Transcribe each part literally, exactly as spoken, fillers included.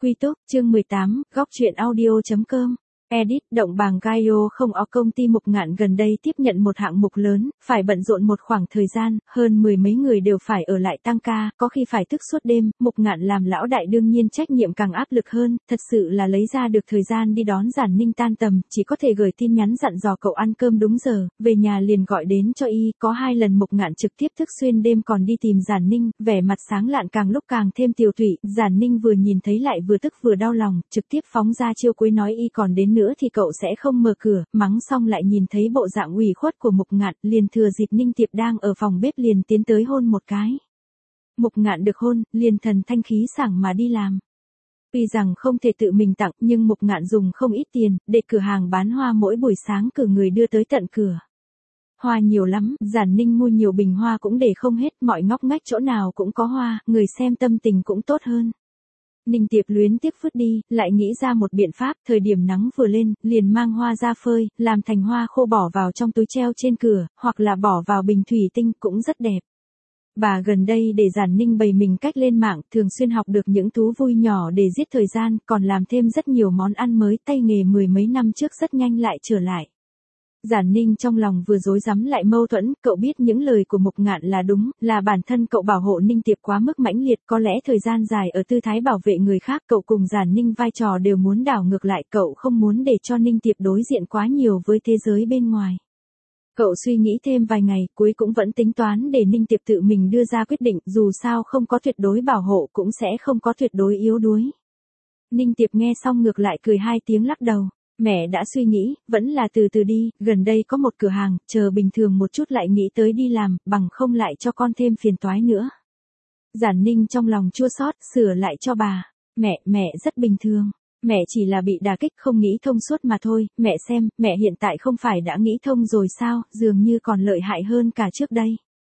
Quy túc, chương mười tám, góc truyện audio.com. Edit, động bàng Gaio không ó công ty Mục Ngạn gần đây tiếp nhận một hạng mục lớn, phải bận rộn một khoảng thời gian, hơn mười mấy người đều phải ở lại tăng ca, có khi phải thức suốt đêm, Mục Ngạn làm lão đại đương nhiên trách nhiệm càng áp lực hơn, thật sự là lấy ra được thời gian đi đón Giản Ninh tan tầm, chỉ có thể gửi tin nhắn dặn dò cậu ăn cơm đúng giờ, về nhà liền gọi đến cho y, có hai lần Mục Ngạn trực tiếp thức xuyên đêm còn đi tìm Giản Ninh, vẻ mặt sáng lạn càng lúc càng thêm tiều tụy, Giản Ninh vừa nhìn thấy lại vừa tức vừa đau lòng, trực tiếp phóng ra chiêu cuối nói y còn đến nữa thì cậu sẽ không mở cửa, mắng xong lại nhìn thấy bộ dạng ủy khuất của Mục Ngạn, liền thừa dịp Ninh Tiệp đang ở phòng bếp liền tiến tới hôn một cái. Mục Ngạn được hôn, liền thần thanh khí sảng mà đi làm. Tuy rằng không thể tự mình tặng, nhưng Mục Ngạn dùng không ít tiền, để cửa hàng bán hoa mỗi buổi sáng cử người đưa tới tận cửa. Hoa nhiều lắm, Giản Ninh mua nhiều bình hoa cũng để không hết, mọi ngóc ngách chỗ nào cũng có hoa, người xem tâm tình cũng tốt hơn. Ninh Tiệp luyến tiếc vứt đi, lại nghĩ ra một biện pháp, thời điểm nắng vừa lên, liền mang hoa ra phơi, làm thành hoa khô bỏ vào trong túi treo trên cửa, hoặc là bỏ vào bình thủy tinh cũng rất đẹp. Bà gần đây để Giản Ninh bày mình cách lên mạng, thường xuyên học được những thú vui nhỏ để giết thời gian, còn làm thêm rất nhiều món ăn mới, tay nghề mười mấy năm trước rất nhanh lại trở lại. Giản Ninh trong lòng vừa rối rắm lại mâu thuẫn, cậu biết những lời của Mục Ngạn là đúng, là bản thân cậu bảo hộ Ninh Tiệp quá mức mãnh liệt, có lẽ thời gian dài ở tư thái bảo vệ người khác, cậu cùng Giản Ninh vai trò đều muốn đảo ngược lại, cậu không muốn để cho Ninh Tiệp đối diện quá nhiều với thế giới bên ngoài. Cậu suy nghĩ thêm vài ngày, cuối cũng vẫn tính toán để Ninh Tiệp tự mình đưa ra quyết định, dù sao không có tuyệt đối bảo hộ cũng sẽ không có tuyệt đối yếu đuối. Ninh Tiệp nghe xong ngược lại cười hai tiếng lắc đầu. Mẹ đã suy nghĩ, vẫn là từ từ đi, gần đây có một cửa hàng, chờ bình thường một chút lại nghĩ tới đi làm, bằng không lại cho con thêm phiền toái nữa. Giản Ninh trong lòng chua xót, sửa lại cho bà. Mẹ, mẹ rất bình thường. Mẹ chỉ là bị đả kích không nghĩ thông suốt mà thôi, mẹ xem, mẹ hiện tại không phải đã nghĩ thông rồi sao, dường như còn lợi hại hơn cả trước đây.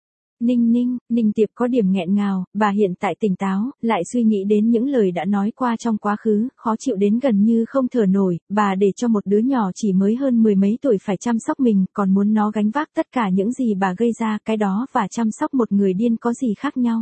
Ninh Ninh, Ninh Tiệp có điểm nghẹn ngào, bà hiện tại tỉnh táo, lại suy nghĩ đến những lời đã nói qua trong quá khứ, khó chịu đến gần như không thở nổi, bà để cho một đứa nhỏ chỉ mới hơn mười mấy tuổi phải chăm sóc mình, còn muốn nó gánh vác tất cả những gì bà gây ra, cái đó và chăm sóc một người điên có gì khác nhau.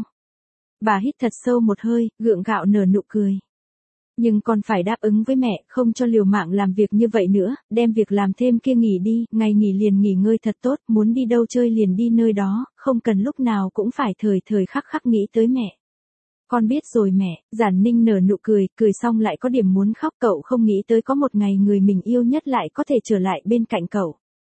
Bà hít thật sâu một hơi, gượng gạo nở nụ cười. Nhưng còn phải đáp ứng với mẹ, không cho liều mạng làm việc như vậy nữa, đem việc làm thêm kia nghỉ đi, ngày nghỉ liền nghỉ ngơi thật tốt, muốn đi đâu chơi liền đi nơi đó, không cần lúc nào cũng phải thời thời khắc khắc nghĩ tới mẹ. Con biết rồi mẹ, Giản Ninh nở nụ cười, cười xong lại có điểm muốn khóc, cậu không nghĩ tới có một ngày người mình yêu nhất lại có thể trở lại bên cạnh cậu.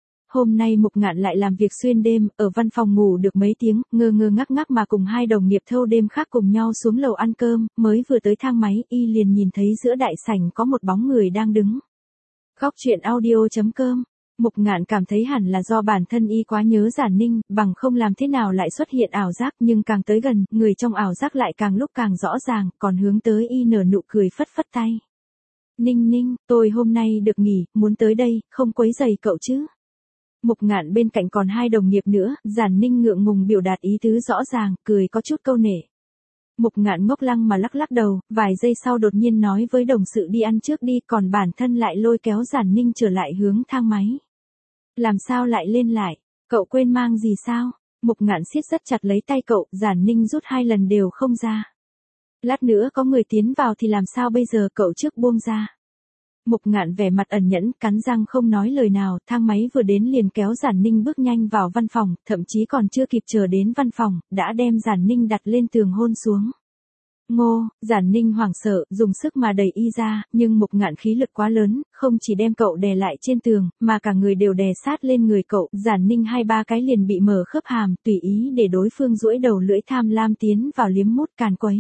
Hôm nay Mục Ngạn lại làm việc xuyên đêm, ở văn phòng ngủ được mấy tiếng, ngơ ngơ ngác ngác mà cùng hai đồng nghiệp thâu đêm khác cùng nhau xuống lầu ăn cơm, mới vừa tới thang máy, y liền nhìn thấy giữa đại sảnh có một bóng người đang đứng. Góc truyện audio.com. Mục Ngạn cảm thấy hẳn là do bản thân y quá nhớ Giản Ninh, bằng không làm thế nào lại xuất hiện ảo giác, nhưng càng tới gần, người trong ảo giác lại càng lúc càng rõ ràng, còn hướng tới y nở nụ cười phất phất tay. Ninh Ninh, tôi hôm nay được nghỉ, muốn tới đây, không quấy rầy cậu chứ? Mục Ngạn bên cạnh còn hai đồng nghiệp nữa, Giản Ninh ngượng ngùng biểu đạt ý tứ rõ ràng, cười có chút câu nể. Mục Ngạn ngốc lăng mà lắc lắc đầu, vài giây sau đột nhiên nói với đồng sự đi ăn trước đi, còn bản thân lại lôi kéo Giản Ninh trở lại hướng thang máy. Làm sao lại lên lại? Cậu quên mang gì sao? Mục Ngạn siết rất chặt lấy tay cậu, Giản Ninh rút hai lần đều không ra. Lát nữa có người tiến vào thì làm sao bây giờ, cậu trước buông ra. Mục Ngạn vẻ mặt ẩn nhẫn, cắn răng không nói lời nào, thang máy vừa đến liền kéo Giản Ninh bước nhanh vào văn phòng, thậm chí còn chưa kịp chờ đến văn phòng, đã đem Giản Ninh đặt lên tường hôn xuống. Ngô, Giản Ninh hoảng sợ, dùng sức mà đẩy y ra, nhưng Mục Ngạn khí lực quá lớn, không chỉ đem cậu đè lại trên tường, mà cả người đều đè sát lên người cậu, Giản Ninh hai ba cái liền bị mở khớp hàm, tùy ý để đối phương duỗi đầu lưỡi tham lam tiến vào liếm mút càn quấy.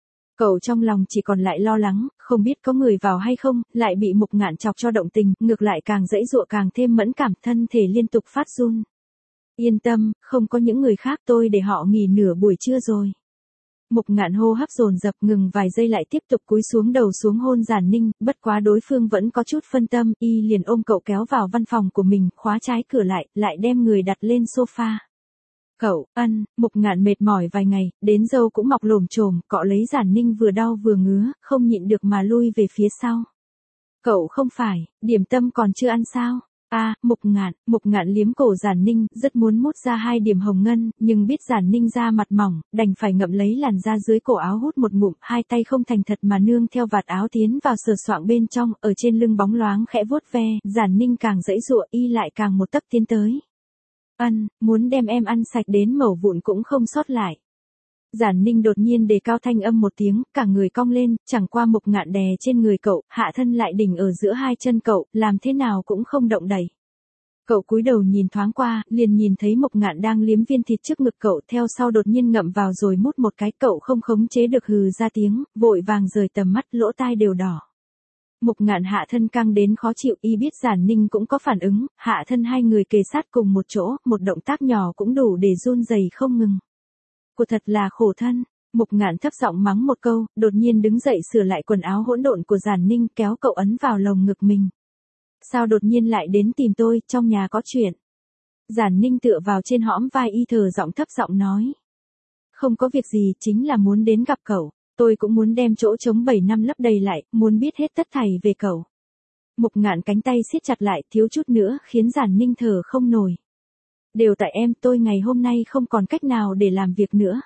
Cậu trong lòng chỉ còn lại lo lắng, không biết có người vào hay không, lại bị Mục Ngạn chọc cho động tình, ngược lại càng dãy dụa càng thêm mẫn cảm, thân thể liên tục phát run. Yên tâm, không có những người khác, tôi để họ nghỉ nửa buổi trưa rồi. Mục Ngạn hô hấp dồn dập, ngừng vài giây lại tiếp tục cúi xuống đầu xuống hôn Giản Ninh, bất quá đối phương vẫn có chút phân tâm, y liền ôm cậu kéo vào văn phòng của mình, khóa trái cửa lại, lại đem người đặt lên sofa. Cậu, ân, Mục Ngạn mệt mỏi vài ngày, đến râu cũng mọc lồm chồm, cọ lấy Giản Ninh vừa đau vừa ngứa, không nhịn được mà lui về phía sau. Cậu không phải, điểm tâm còn chưa ăn sao? A, Mục Ngạn, Mục Ngạn liếm cổ Giản Ninh, rất muốn mút ra hai điểm hồng ngân, nhưng biết Giản Ninh da mặt mỏng, đành phải ngậm lấy làn da dưới cổ áo hút một ngụm, hai tay không thành thật mà nương theo vạt áo tiến vào sờ soạng bên trong, ở trên lưng bóng loáng khẽ vuốt ve, Giản Ninh càng giãy giụa, y lại càng một tấc tiến tới. Ân, muốn đem em ăn sạch đến mẩu vụn cũng không sót lại. Giản Ninh đột nhiên đề cao thanh âm một tiếng, cả người cong lên, chẳng qua Mục Ngạn đè trên người cậu, hạ thân lại đỉnh ở giữa hai chân cậu, làm thế nào cũng không động đậy. Cậu cúi đầu nhìn thoáng qua, liền nhìn thấy Mục Ngạn đang liếm viên thịt trước ngực cậu, theo sau đột nhiên ngậm vào rồi mút một cái, cậu không khống chế được hừ ra tiếng, vội vàng rời tầm mắt, lỗ tai đều đỏ. Mục Ngạn hạ thân căng đến khó chịu, y biết Giản Ninh cũng có phản ứng, hạ thân hai người kề sát cùng một chỗ, một động tác nhỏ cũng đủ để run rẩy không ngừng. Cô thật là khổ thân. Mục Ngạn thấp giọng mắng một câu, đột nhiên đứng dậy sửa lại quần áo hỗn độn của Giản Ninh, kéo cậu ấn vào lồng ngực mình. Sao đột nhiên lại đến tìm tôi, trong nhà có chuyện. Giản Ninh tựa vào trên hõm vai y thở giọng thấp giọng nói. Không có việc gì, chính là muốn đến gặp cậu, tôi cũng muốn đem chỗ trống bảy năm lấp đầy lại, muốn biết hết tất thảy về cậu. Mục Ngạn cánh tay siết chặt lại, thiếu chút nữa khiến Giản Ninh thở không nổi. Đều tại em, tôi ngày hôm nay không còn cách nào để làm việc nữa.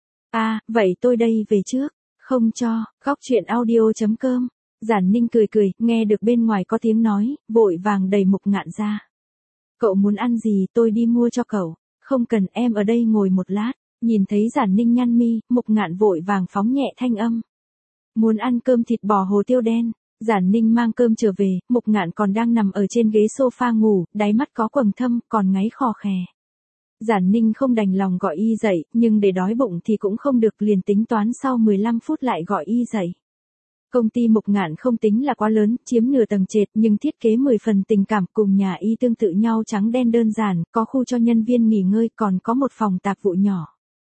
À, vậy tôi đây về trước. Không cho, góc truyện audio chấm com. Giản Ninh cười cười, nghe được bên ngoài có tiếng nói, vội vàng đẩy Mục Ngạn ra. Cậu muốn ăn gì tôi đi mua cho cậu. Không cần, em ở đây ngồi một lát. Nhìn thấy Giản Ninh nhăn mi, Mục Ngạn vội vàng phóng nhẹ thanh âm. Muốn ăn cơm thịt bò hồ tiêu đen. Giản Ninh mang cơm trở về, Mục Ngạn còn đang nằm ở trên ghế sofa ngủ, đáy mắt có quầng thâm, còn ngáy khò khè. Giản Ninh không đành lòng gọi y dậy, nhưng để đói bụng thì cũng không được, liền tính toán sau mười lăm phút lại gọi y dậy. Công ty Mục Ngạn không tính là quá lớn, chiếm nửa tầng trệt, nhưng thiết kế mười phần tình cảm, cùng nhà y tương tự nhau, trắng đen đơn giản, có khu cho nhân viên nghỉ ngơi, còn có một phòng tạp vụ nhỏ.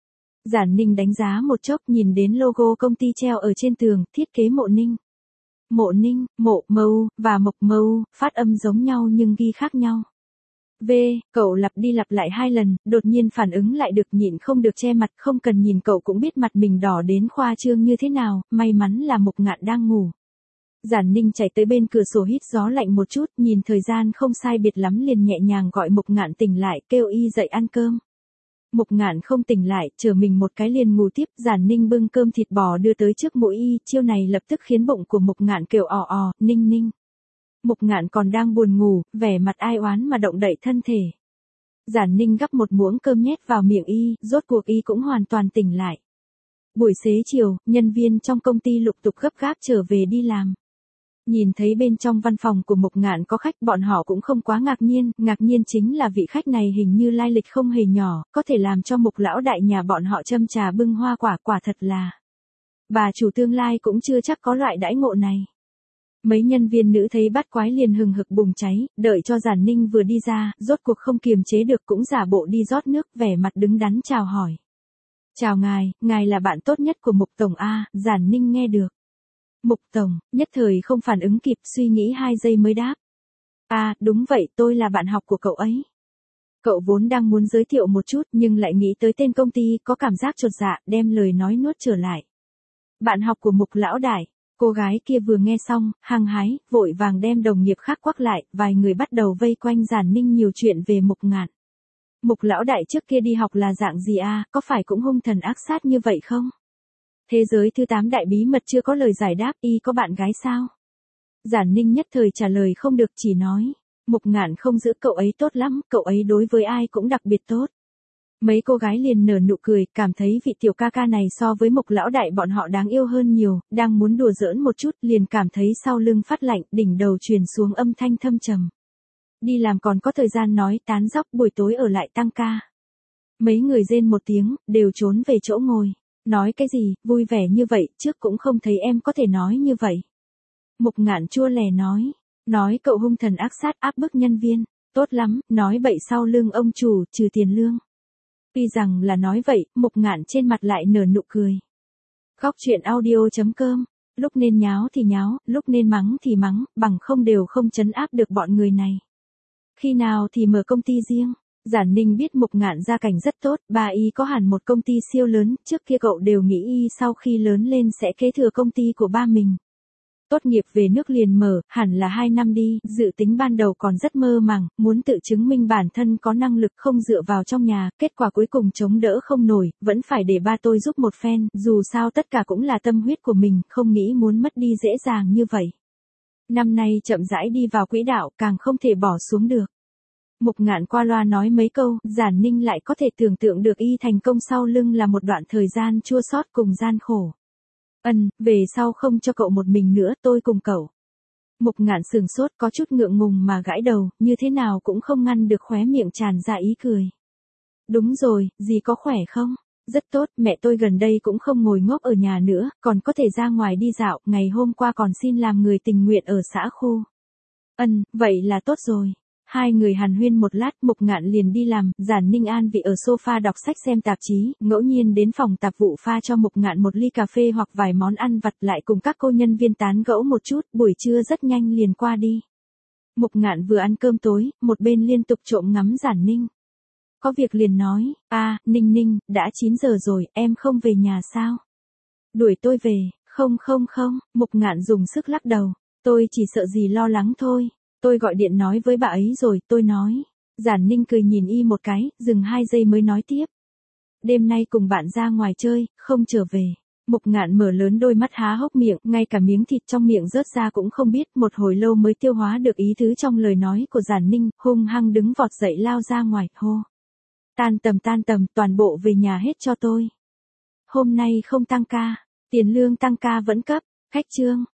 Giản Ninh đánh giá một chốc, nhìn đến logo công ty treo ở trên tường, thiết kế Mộ Ninh. Mộ Ninh, Mộ Mâu, và Mộc Mâu, phát âm giống nhau nhưng ghi khác nhau. V, cậu lặp đi lặp lại hai lần, đột nhiên phản ứng lại được, nhịn không được che mặt, không cần nhìn cậu cũng biết mặt mình đỏ đến khoa trương như thế nào, may mắn là Mục Ngạn đang ngủ. Giản Ninh chạy tới bên cửa sổ hít gió lạnh một chút, nhìn thời gian không sai biệt lắm liền nhẹ nhàng gọi Mục Ngạn tỉnh lại, kêu y dậy ăn cơm. Mục Ngạn không tỉnh lại, chờ mình một cái liền ngủ tiếp, Giản Ninh bưng cơm thịt bò đưa tới trước mũi y, chiêu này lập tức khiến bụng của Mục Ngạn kêu ò ò, ninh ninh. Mục Ngạn còn đang buồn ngủ, vẻ mặt ai oán mà động đậy thân thể. Giản Ninh gắp một muỗng cơm nhét vào miệng y, rốt cuộc y cũng hoàn toàn tỉnh lại. Buổi xế chiều, nhân viên trong công ty lục tục gấp gáp trở về đi làm. Nhìn thấy bên trong văn phòng của Mục Ngạn có khách, bọn họ cũng không quá ngạc nhiên, ngạc nhiên chính là vị khách này hình như lai lịch không hề nhỏ, có thể làm cho Mục lão đại nhà bọn họ châm trà bưng hoa quả, quả thật là. Bà chủ tương lai cũng chưa chắc có loại đãi ngộ này. Mấy nhân viên nữ thấy bát quái liền hừng hực bùng cháy, đợi cho Giản Ninh vừa đi ra, rốt cuộc không kiềm chế được cũng giả bộ đi rót nước, vẻ mặt đứng đắn chào hỏi. Chào ngài, ngài là bạn tốt nhất của Mục Tổng A, Giản Ninh nghe được. Mục Tổng, nhất thời không phản ứng kịp, suy nghĩ hai giây mới đáp. À, đúng vậy, tôi là bạn học của cậu ấy. Cậu vốn đang muốn giới thiệu một chút nhưng lại nghĩ tới tên công ty, có cảm giác chột dạ, đem lời nói nuốt trở lại. Bạn học của Mục lão đại. Cô gái kia vừa nghe xong, hăng hái, vội vàng đem đồng nghiệp khác quắc lại, vài người bắt đầu vây quanh Giản Ninh nhiều chuyện về Mục Ngạn. Mục lão đại trước kia đi học là dạng gì a, có phải cũng hung thần ác sát như vậy không? Thế giới thứ tám đại bí mật chưa có lời giải đáp, y có bạn gái sao? Giản Ninh nhất thời trả lời không được, chỉ nói, Mục Ngạn không giữ cậu ấy tốt lắm, cậu ấy đối với ai cũng đặc biệt tốt. Mấy cô gái liền nở nụ cười, cảm thấy vị tiểu ca ca này so với Mục lão đại bọn họ đáng yêu hơn nhiều, đang muốn đùa giỡn một chút, liền cảm thấy sau lưng phát lạnh, đỉnh đầu truyền xuống âm thanh thâm trầm. Đi làm còn có thời gian nói tán dóc, buổi tối ở lại tăng ca. Mấy người rên một tiếng, đều trốn về chỗ ngồi. Nói cái gì, vui vẻ như vậy, trước cũng không thấy em có thể nói như vậy. Mục Ngạn chua lè nói, nói cậu hung thần ác sát áp bức nhân viên, tốt lắm, nói bậy sau lưng ông chủ, trừ tiền lương. Tuy rằng là nói vậy, Mục Ngạn trên mặt lại nở nụ cười. Góc truyện audio chấm com, lúc nên nháo thì nháo, lúc nên mắng thì mắng, bằng không đều không trấn áp được bọn người này. Khi nào thì mở công ty riêng? Giản Ninh biết Mục Ngạn gia cảnh rất tốt, ba y có hẳn một công ty siêu lớn, trước kia cậu đều nghĩ y sau khi lớn lên sẽ kế thừa công ty của ba mình. Tốt nghiệp về nước liền mở, hẳn là hai năm đi, dự tính ban đầu còn rất mơ màng, muốn tự chứng minh bản thân có năng lực không dựa vào trong nhà, kết quả cuối cùng chống đỡ không nổi, vẫn phải để ba tôi giúp một phen, dù sao tất cả cũng là tâm huyết của mình, không nghĩ muốn mất đi dễ dàng như vậy. Năm nay chậm rãi đi vào quỹ đạo, càng không thể bỏ xuống được. Mục Ngạn qua loa nói mấy câu, Giản Ninh lại có thể tưởng tượng được y thành công sau lưng là một đoạn thời gian chua xót cùng gian khổ. Ân, về sau không cho cậu một mình nữa, tôi cùng cậu. Mục Ngạn sừng sốt có chút ngượng ngùng mà gãi đầu, như thế nào cũng không ngăn được khóe miệng tràn ra ý cười. Đúng rồi, dì có khỏe không? Rất tốt, mẹ tôi gần đây cũng không ngồi ngốc ở nhà nữa, còn có thể ra ngoài đi dạo, ngày hôm qua còn xin làm người tình nguyện ở xã khu. Ân, vậy là tốt rồi. Hai người hàn huyên một lát, Mục Ngạn liền đi làm, Giản Ninh an vị ở sofa đọc sách xem tạp chí, ngẫu nhiên đến phòng tạp vụ pha cho Mục Ngạn một ly cà phê hoặc vài món ăn vặt, lại cùng các cô nhân viên tán gẫu một chút, buổi trưa rất nhanh liền qua đi. Mục Ngạn vừa ăn cơm tối, một bên liên tục trộm ngắm Giản Ninh. Có việc liền nói, a, Ninh Ninh, đã chín giờ rồi, em không về nhà sao? Đuổi tôi về, không không không, Mục Ngạn dùng sức lắc đầu, tôi chỉ sợ gì lo lắng thôi. Tôi gọi điện nói với bà ấy rồi, tôi nói. Giản Ninh cười nhìn y một cái, dừng hai giây mới nói tiếp. Đêm nay cùng bạn ra ngoài chơi, không trở về. Mục Ngạn mở lớn đôi mắt há hốc miệng, ngay cả miếng thịt trong miệng rớt ra cũng không biết, một hồi lâu mới tiêu hóa được ý tứ trong lời nói của Giản Ninh, hung hăng đứng vọt dậy lao ra ngoài, hô. Tan tầm tan tầm, toàn bộ về nhà hết cho tôi. Hôm nay không tăng ca, tiền lương tăng ca vẫn cấp, khách trương.